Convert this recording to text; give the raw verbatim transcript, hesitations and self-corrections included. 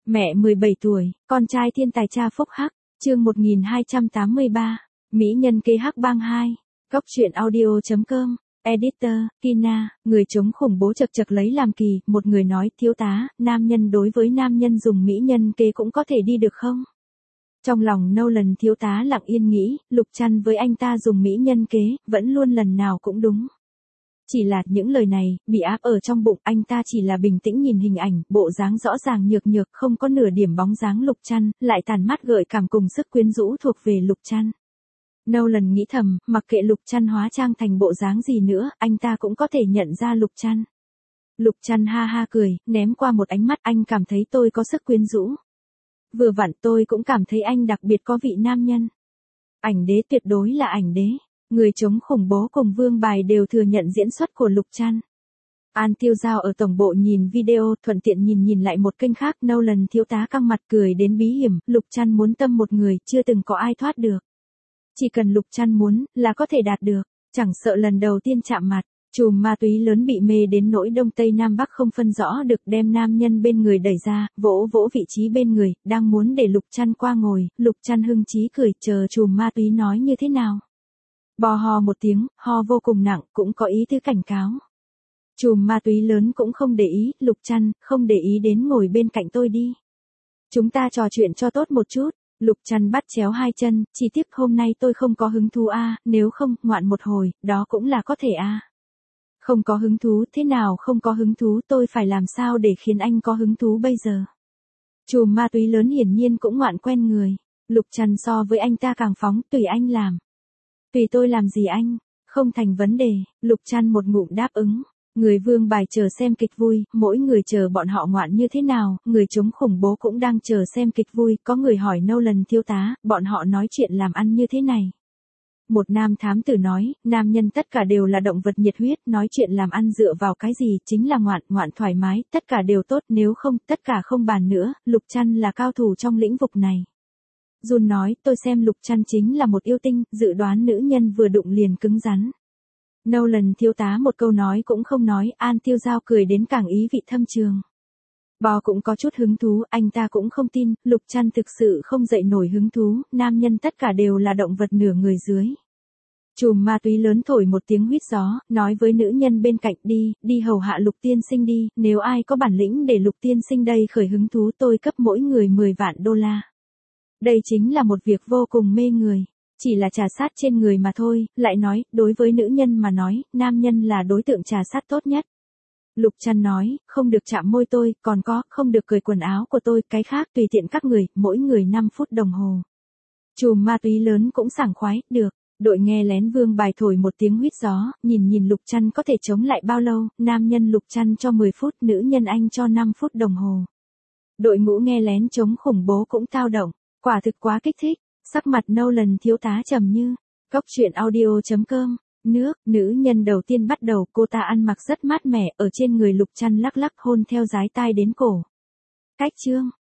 Mẹ mười bảy tuổi, con trai thiên tài cha phúc hắc, chương một nghìn hai trăm tám mươi ba, Mỹ nhân kế hắc bang hai, Cóc truyện audio.com, Editor, Kina, người chống khủng bố chật chật lấy làm kỳ, một người nói, thiếu tá, nam nhân đối với nam nhân dùng mỹ nhân kế cũng có thể đi được không? Trong lòng Nolan thiếu tá lặng yên nghĩ, Lục Trăn với anh ta dùng mỹ nhân kế, vẫn luôn lần nào cũng đúng. Chỉ là những lời này, bị áp ở trong bụng, anh ta chỉ là bình tĩnh nhìn hình ảnh, bộ dáng rõ ràng nhược nhược, không có nửa điểm bóng dáng Lục Trăn, lại tàn mắt gợi cảm cùng sức quyến rũ thuộc về Lục Trăn. Nolan nghĩ thầm, mặc kệ Lục Trăn hóa trang thành bộ dáng gì nữa, anh ta cũng có thể nhận ra Lục Trăn. Lục Trăn ha ha cười, ném qua một ánh mắt, anh cảm thấy tôi có sức quyến rũ. Vừa vặn tôi cũng cảm thấy anh đặc biệt có vị nam nhân. Ảnh đế tuyệt đối là ảnh đế. Người chống khủng bố cùng Vương Bài đều thừa nhận diễn xuất của Lục Trăn. An Tiêu Giao ở tổng bộ nhìn video, thuận tiện nhìn nhìn lại một kênh khác, Nolan thiếu tá căng mặt cười đến bí hiểm, Lục Trăn muốn tâm một người, chưa từng có ai thoát được. Chỉ cần Lục Trăn muốn, là có thể đạt được, chẳng sợ lần đầu tiên chạm mặt. Chùm ma túy lớn bị mê đến nỗi đông tây nam bắc không phân rõ được, đem nam nhân bên người đẩy ra, vỗ vỗ vị trí bên người, đang muốn để Lục Trăn qua ngồi, Lục Trăn hưng chí cười, chờ chùm ma túy nói như thế nào. Bò ho một tiếng, ho vô cùng nặng, cũng có ý tứ cảnh cáo. Chùm ma túy lớn cũng không để ý, Lục Trăn, không để ý đến ngồi bên cạnh tôi đi. Chúng ta trò chuyện cho tốt một chút. Lục Trăn bắt chéo hai chân, chỉ tiếc hôm nay tôi không có hứng thú a, nếu không, ngoạn một hồi, đó cũng là có thể a. Không có hứng thú, thế nào không có hứng thú, tôi phải làm sao để khiến anh có hứng thú bây giờ? Chùm ma túy lớn hiển nhiên cũng ngoạn quen người. Lục Trăn so với anh ta càng phóng, tùy anh làm. Tùy tôi làm gì anh, không thành vấn đề, Lục Trăn một ngụm đáp ứng. Người Vương Bài chờ xem kịch vui, mỗi người chờ bọn họ ngoạn như thế nào, người chống khủng bố cũng đang chờ xem kịch vui, có người hỏi Nolan thiếu tá, bọn họ nói chuyện làm ăn như thế này. Một nam thám tử nói, nam nhân tất cả đều là động vật nhiệt huyết, nói chuyện làm ăn dựa vào cái gì, chính là ngoạn, ngoạn thoải mái, tất cả đều tốt, nếu không, tất cả không bàn nữa, Lục Trăn là cao thủ trong lĩnh vực này. Jun nói, tôi xem Lục Trăn chính là một yêu tinh, dự đoán nữ nhân vừa đụng liền cứng rắn. Nolan thiếu tá một câu nói cũng không nói, An Tiêu Giao cười đến càng ý vị thâm trường. Bò cũng có chút hứng thú, anh ta cũng không tin, Lục Trăn thực sự không dậy nổi hứng thú, nam nhân tất cả đều là động vật nửa người dưới. Chùm ma túy lớn thổi một tiếng huýt gió, nói với nữ nhân bên cạnh đi, đi hầu hạ Lục tiên sinh đi, nếu ai có bản lĩnh để Lục tiên sinh đây khởi hứng thú tôi cấp mỗi người mười vạn đô la. Đây chính là một việc vô cùng mê người. Chỉ là trà sát trên người mà thôi, lại nói, đối với nữ nhân mà nói, nam nhân là đối tượng trà sát tốt nhất. Lục Trăn nói, không được chạm môi tôi, còn có, không được cởi quần áo của tôi, cái khác tùy tiện các người, mỗi người năm phút đồng hồ. Chùm ma túy lớn cũng sảng khoái, được. Đội nghe lén Vương Bài thổi một tiếng huýt gió, nhìn nhìn Lục Trăn có thể chống lại bao lâu, nam nhân Lục Trăn cho mười phút, nữ nhân anh cho năm phút đồng hồ. Đội ngũ nghe lén chống khủng bố cũng tao động, quả thực quá kích thích. Sắc mặt Nolan thiếu tá trầm như, Cóc truyện audio.com, nước, nữ nhân đầu tiên bắt đầu, cô ta ăn mặc rất mát mẻ, ở trên người Lục Trăn lắc lắc hôn theo dái tai đến cổ. Cách chương,